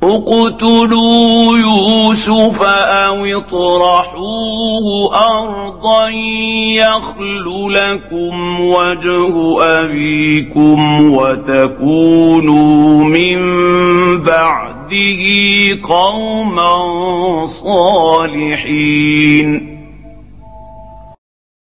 اقتلوا يوسف أو اطرحوه أرضا يخل لكم وجه أبيكم وتكونوا من بعده قوما صالحين.